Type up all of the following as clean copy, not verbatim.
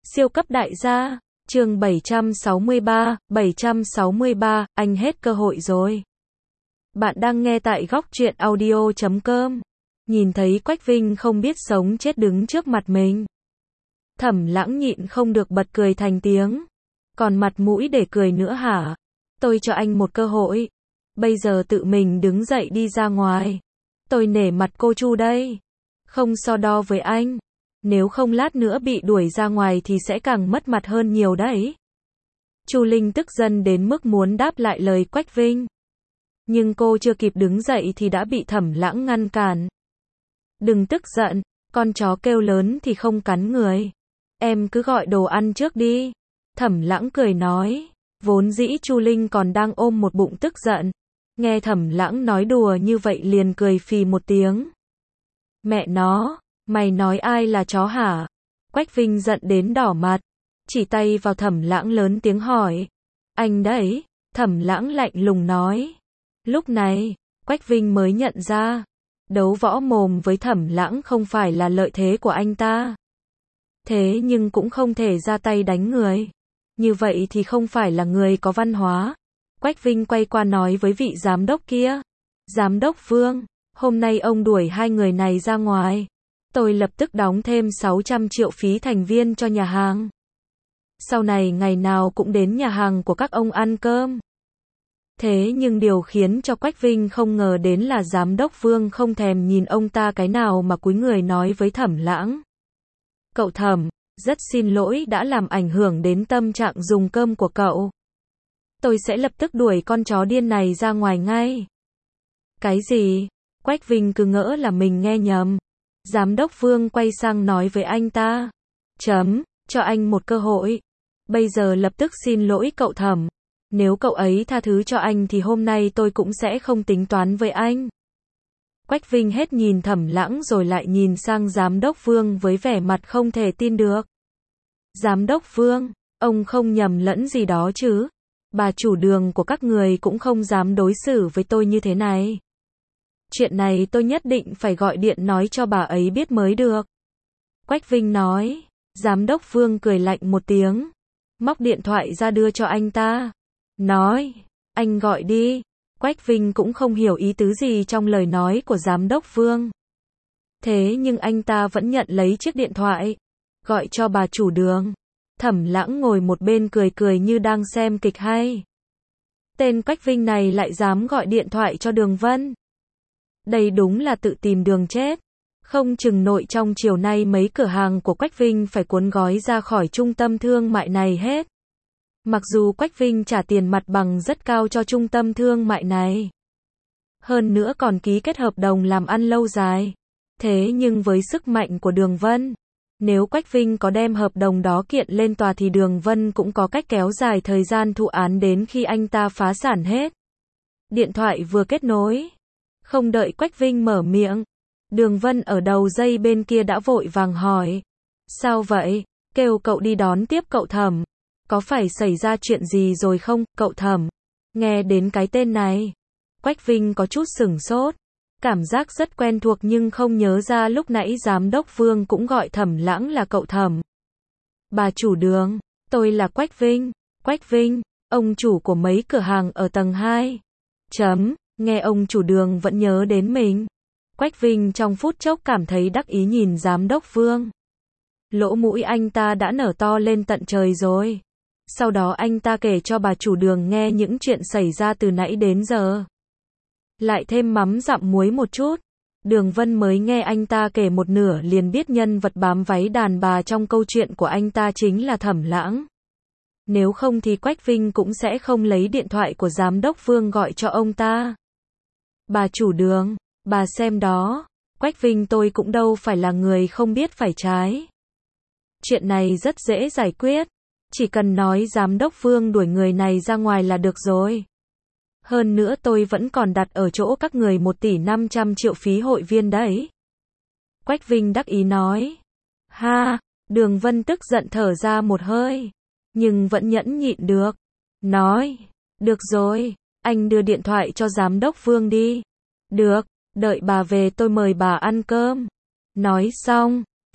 Siêu cấp đại gia, chương 763, anh hết cơ hội rồi. Bạn đang nghe tại góc truyện audio.com. Nhìn thấy Quách Vinh không biết sống chết đứng trước mặt mình. Thẩm Lãng nhịn không được bật cười thành tiếng. Còn mặt mũi để cười nữa hả? Tôi cho anh một cơ hội. Bây giờ tự mình đứng dậy đi ra ngoài. Tôi nể mặt cô Chu đây. Không so đo với anh. Nếu không lát nữa bị đuổi ra ngoài thì sẽ càng mất mặt hơn nhiều đấy. Chu Linh tức giận đến mức muốn đáp lại lời Quách Vinh. Nhưng cô chưa kịp đứng dậy thì đã bị Thẩm Lãng ngăn cản. Đừng tức giận, con chó kêu lớn thì không cắn người. Em cứ gọi đồ ăn trước đi. Thẩm Lãng cười nói. Vốn dĩ Chu Linh còn đang ôm một bụng tức giận. Nghe Thẩm Lãng nói đùa như vậy liền cười phì một tiếng. Mẹ nó, mày nói ai là chó hả? Quách Vinh giận đến đỏ mặt. Chỉ tay vào Thẩm Lãng lớn tiếng hỏi. Anh đấy, Thẩm Lãng lạnh lùng nói. Lúc này, Quách Vinh mới nhận ra. Đấu võ mồm với Thẩm Lãng không phải là lợi thế của anh ta. Thế nhưng cũng không thể ra tay đánh người. Như vậy thì không phải là người có văn hóa. Quách Vinh quay qua nói với vị giám đốc kia. Giám đốc Vương, hôm nay ông đuổi hai người này ra ngoài. Tôi lập tức đóng thêm 600 triệu phí thành viên cho nhà hàng. Sau này ngày nào cũng đến nhà hàng của các ông ăn cơm. Thế nhưng điều khiến cho Quách Vinh không ngờ đến là giám đốc Vương không thèm nhìn ông ta cái nào mà cúi người nói với Thẩm Lãng. Cậu Thẩm, rất xin lỗi đã làm ảnh hưởng đến tâm trạng dùng cơm của cậu. Tôi sẽ lập tức đuổi con chó điên này ra ngoài ngay. Cái gì? Quách Vinh cứ ngỡ là mình nghe nhầm. Giám đốc Vương quay sang nói với anh ta. Cho anh một cơ hội. Bây giờ lập tức xin lỗi cậu Thẩm. Nếu cậu ấy tha thứ cho anh thì hôm nay tôi cũng sẽ không tính toán với anh. Quách Vinh hết nhìn Thẩm Lãng rồi lại nhìn sang giám đốc Vương với vẻ mặt không thể tin được. Giám đốc Vương, ông không nhầm lẫn gì đó chứ? Bà chủ đường của các người cũng không dám đối xử với tôi như thế này. Chuyện này tôi nhất định phải gọi điện nói cho bà ấy biết mới được. Quách Vinh nói. Giám đốc Vương cười lạnh một tiếng. Móc điện thoại ra đưa cho anh ta. Nói, anh gọi đi. Quách Vinh cũng không hiểu ý tứ gì trong lời nói của giám đốc Vương. Thế nhưng anh ta vẫn nhận lấy chiếc điện thoại. Gọi cho bà chủ đường. Thẩm Lãng ngồi một bên cười cười như đang xem kịch hay. Tên Quách Vinh này lại dám gọi điện thoại cho Đường Vân. Đây đúng là tự tìm đường chết. Không chừng nội trong chiều nay mấy cửa hàng của Quách Vinh phải cuốn gói ra khỏi trung tâm thương mại này hết. Mặc dù Quách Vinh trả tiền mặt bằng rất cao cho trung tâm thương mại này. Hơn nữa còn ký kết hợp đồng làm ăn lâu dài. Thế nhưng với sức mạnh của Đường Vân, nếu Quách Vinh có đem hợp đồng đó kiện lên tòa thì Đường Vân cũng có cách kéo dài thời gian thụ án đến khi anh ta phá sản hết. Điện thoại vừa kết nối. Không đợi Quách Vinh mở miệng. Đường Vân ở đầu dây bên kia đã vội vàng hỏi. Sao vậy? Kêu cậu đi đón tiếp cậu Thẩm. Có phải xảy ra chuyện gì rồi không, cậu Thẩm? Nghe đến cái tên này. Quách Vinh có chút sửng sốt. Cảm giác rất quen thuộc nhưng không nhớ ra lúc nãy giám đốc Vương cũng gọi Thẩm Lãng là cậu Thẩm. Bà chủ đường, tôi là Quách Vinh. Quách Vinh, ông chủ của mấy cửa hàng ở tầng 2. Nghe ông chủ đường vẫn nhớ đến mình. Quách Vinh trong phút chốc cảm thấy đắc ý nhìn giám đốc Vương. Lỗ mũi anh ta đã nở to lên tận trời rồi. Sau đó anh ta kể cho bà chủ đường nghe những chuyện xảy ra từ nãy đến giờ. Lại thêm mắm dặm muối một chút. Đường Vân mới nghe anh ta kể một nửa liền biết nhân vật bám váy đàn bà trong câu chuyện của anh ta chính là Thẩm Lãng. Nếu không thì Quách Vinh cũng sẽ không lấy điện thoại của giám đốc Vương gọi cho ông ta. Bà chủ đường, bà xem đó. Quách Vinh tôi cũng đâu phải là người không biết phải trái. Chuyện này rất dễ giải quyết. Chỉ cần nói giám đốc Vương đuổi người này ra ngoài là được rồi. Hơn nữa tôi vẫn còn đặt ở chỗ các người 1 tỷ 500 triệu phí hội viên đấy. Quách Vinh đắc ý nói. Ha, Đường Vân tức giận thở ra một hơi. Nhưng vẫn nhẫn nhịn được. Nói. Được rồi, anh đưa điện thoại cho giám đốc Vương đi. Được, đợi bà về tôi mời bà ăn cơm. Nói xong,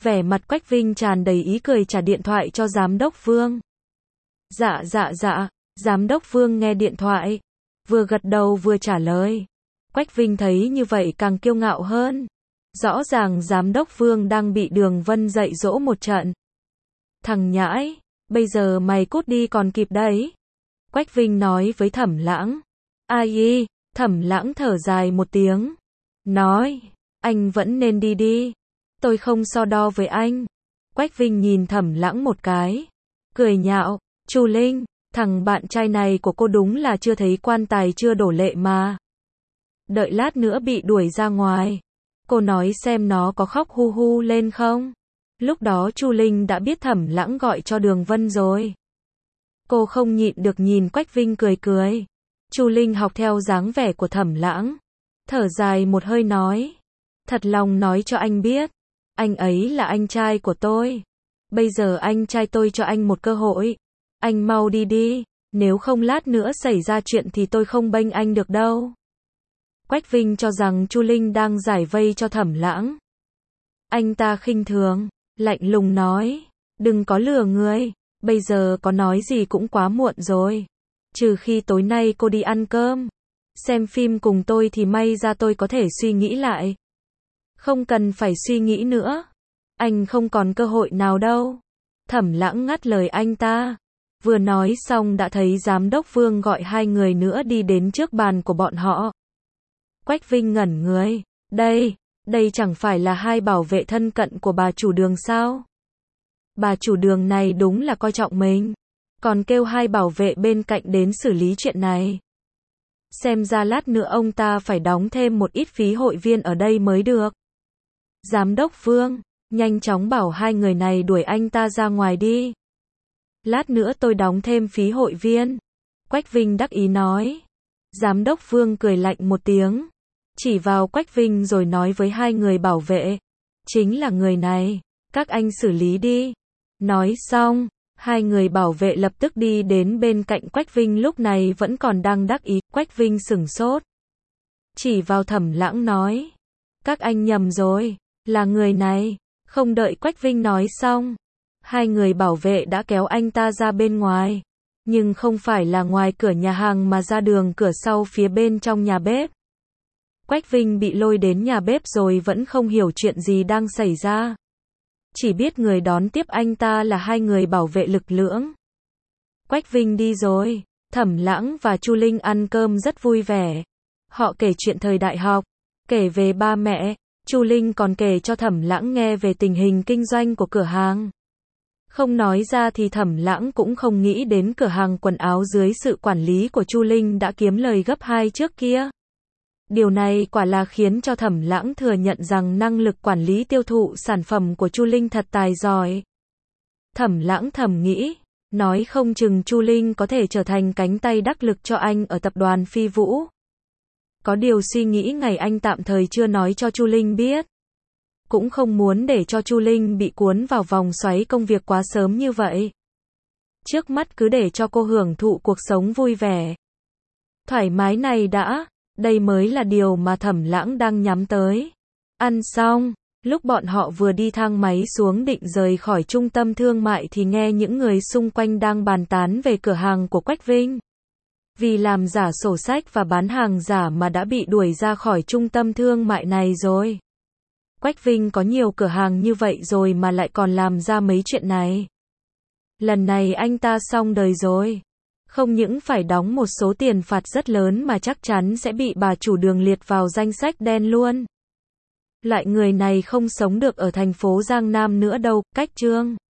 Vẻ mặt Quách Vinh tràn đầy ý cười trả điện thoại cho Giám đốc Vương. Dạ, Giám đốc Vương nghe điện thoại, vừa gật đầu vừa trả lời. Quách Vinh thấy như vậy càng kiêu ngạo hơn. Rõ ràng Giám đốc Vương đang bị Đường Vân dạy dỗ một trận. Thằng nhãi, bây giờ mày cút đi còn kịp đấy. Quách Vinh nói với Thẩm Lãng. Ai, Thẩm Lãng thở dài một tiếng. Nói, anh vẫn nên đi đi. Tôi không so đo với anh. Quách Vinh nhìn Thẩm Lãng một cái. Cười nhạo, Chu Linh, thằng bạn trai này của cô đúng là chưa thấy quan tài chưa đổ lệ mà. Đợi lát nữa bị đuổi ra ngoài. Cô nói xem nó có khóc hu hu lên không? Lúc đó Chu Linh đã biết Thẩm Lãng gọi cho Đường Vân rồi. Cô không nhịn được nhìn Quách Vinh cười cười. Chu Linh học theo dáng vẻ của Thẩm Lãng. Thở dài một hơi nói. Thật lòng nói cho anh biết. Anh ấy là anh trai của tôi. Bây giờ anh trai tôi cho anh một cơ hội. Anh mau đi đi. Nếu không lát nữa xảy ra chuyện thì tôi không bênh anh được đâu. Quách Vinh cho rằng Chu Linh đang giải vây cho Thẩm Lãng. Anh ta khinh thường, lạnh lùng nói. Đừng có lừa người. Bây giờ có nói gì cũng quá muộn rồi. Trừ khi tối nay cô đi ăn cơm, xem phim cùng tôi thì may ra tôi có thể suy nghĩ lại. Không cần phải suy nghĩ nữa. Anh không còn cơ hội nào đâu. Thẩm Lãng ngắt lời anh ta. Vừa nói xong đã thấy Giám đốc Vương gọi hai người nữa đi đến trước bàn của bọn họ. Quách Vinh ngẩn người. Đây chẳng phải là hai bảo vệ thân cận của bà chủ Đường sao? Bà chủ Đường này đúng là coi trọng mình. Còn kêu hai bảo vệ bên cạnh đến xử lý chuyện này. Xem ra lát nữa ông ta phải đóng thêm một ít phí hội viên ở đây mới được. Giám đốc Vương, nhanh chóng bảo hai người này đuổi anh ta ra ngoài đi. Lát nữa tôi đóng thêm phí hội viên. Quách Vinh đắc ý nói. Giám đốc Vương cười lạnh một tiếng. Chỉ vào Quách Vinh rồi nói với hai người bảo vệ. Chính là người này, các anh xử lý đi. Nói xong, hai người bảo vệ lập tức đi đến bên cạnh Quách Vinh lúc này vẫn còn đang đắc ý. Quách Vinh sửng sốt. Chỉ vào Thẩm Lãng nói. Các anh nhầm rồi, là người này. Không đợi Quách Vinh nói xong, hai người bảo vệ đã kéo anh ta ra bên ngoài. Nhưng không phải là ngoài cửa nhà hàng mà ra đường cửa sau phía bên trong nhà bếp. Quách Vinh bị lôi đến nhà bếp rồi vẫn không hiểu chuyện gì đang xảy ra. Chỉ biết người đón tiếp anh ta là hai người bảo vệ lực lưỡng. Quách Vinh đi rồi, Thẩm Lãng và Chu Linh ăn cơm rất vui vẻ. Họ kể chuyện thời đại học, kể về ba mẹ, Chu Linh còn kể cho Thẩm Lãng nghe về tình hình kinh doanh của cửa hàng. Không nói ra thì Thẩm Lãng cũng không nghĩ đến cửa hàng quần áo dưới sự quản lý của Chu Linh đã kiếm lời gấp 2 trước kia. Điều này quả là khiến cho Thẩm Lãng thừa nhận rằng năng lực quản lý tiêu thụ sản phẩm của Chu Linh thật tài giỏi. Thẩm Lãng thầm nghĩ, nói không chừng Chu Linh có thể trở thành cánh tay đắc lực cho anh ở tập đoàn Phi Vũ. Có điều suy nghĩ ngày anh tạm thời chưa nói cho Chu Linh biết. Cũng không muốn để cho Chu Linh bị cuốn vào vòng xoáy công việc quá sớm như vậy. Trước mắt cứ để cho cô hưởng thụ cuộc sống vui vẻ, thoải mái này đã. Đây mới là điều mà Thẩm Lãng đang nhắm tới. Ăn xong, lúc bọn họ vừa đi thang máy xuống định rời khỏi trung tâm thương mại thì nghe những người xung quanh đang bàn tán về cửa hàng của Quách Vinh. Vì làm giả sổ sách và bán hàng giả mà đã bị đuổi ra khỏi trung tâm thương mại này rồi. Quách Vinh có nhiều cửa hàng như vậy rồi mà lại còn làm ra mấy chuyện này. Lần này anh ta xong đời rồi. Không những phải đóng một số tiền phạt rất lớn mà chắc chắn sẽ bị bà chủ Đường liệt vào danh sách đen luôn. Loại người này không sống được ở thành phố Giang Nam nữa đâu. Cách chương